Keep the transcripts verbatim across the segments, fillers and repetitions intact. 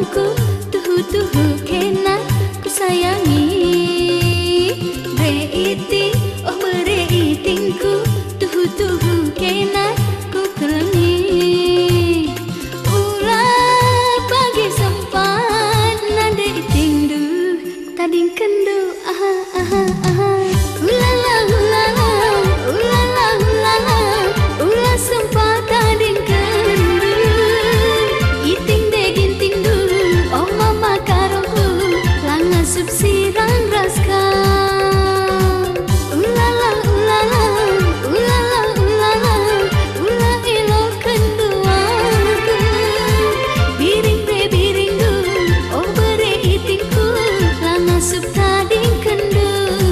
makarongku tuhu-tuhu kena ku sayangi. Bereiting, oh bereitingku tuhu-tuhu kena ku kelengi. Ulah pagi sempat nade iting du tading kendu aha aha aha. Ulala ulala ulala ulala ulah sempat tading kendu iting de ginting du oh mama karongku langa subsirang raska. Ulala ulala ulala ulala ulah ilo kenduaku biring bre biring du oh bere itingku langa sub tading kendu.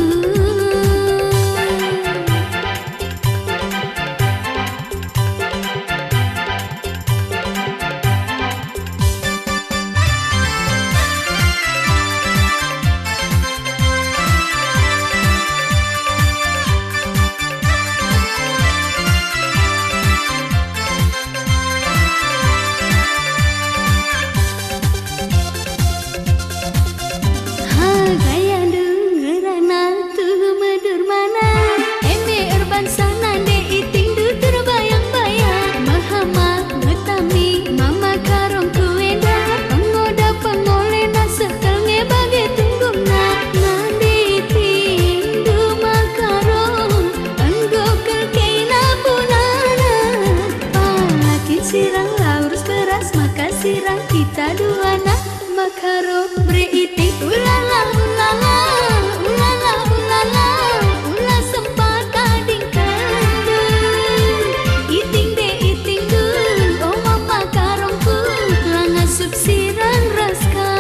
Sirang laurus beras maka sirang kita duana makaro breiting. Ulala ulala ulala ulala ulah sempat tading kendu iting de iting du oh mama karongku langa sub sirang raska.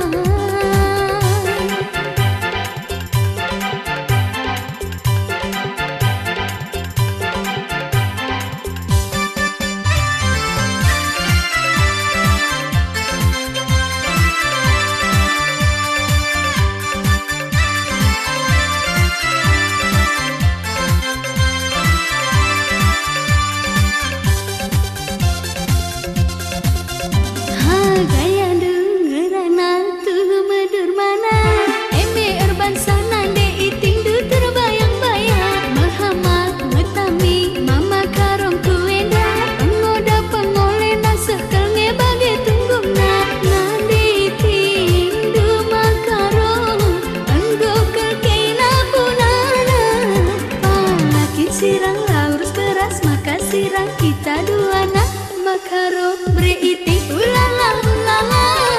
Sirang laurus beras maka sirang kita duana makaro breiting. Ulala ulala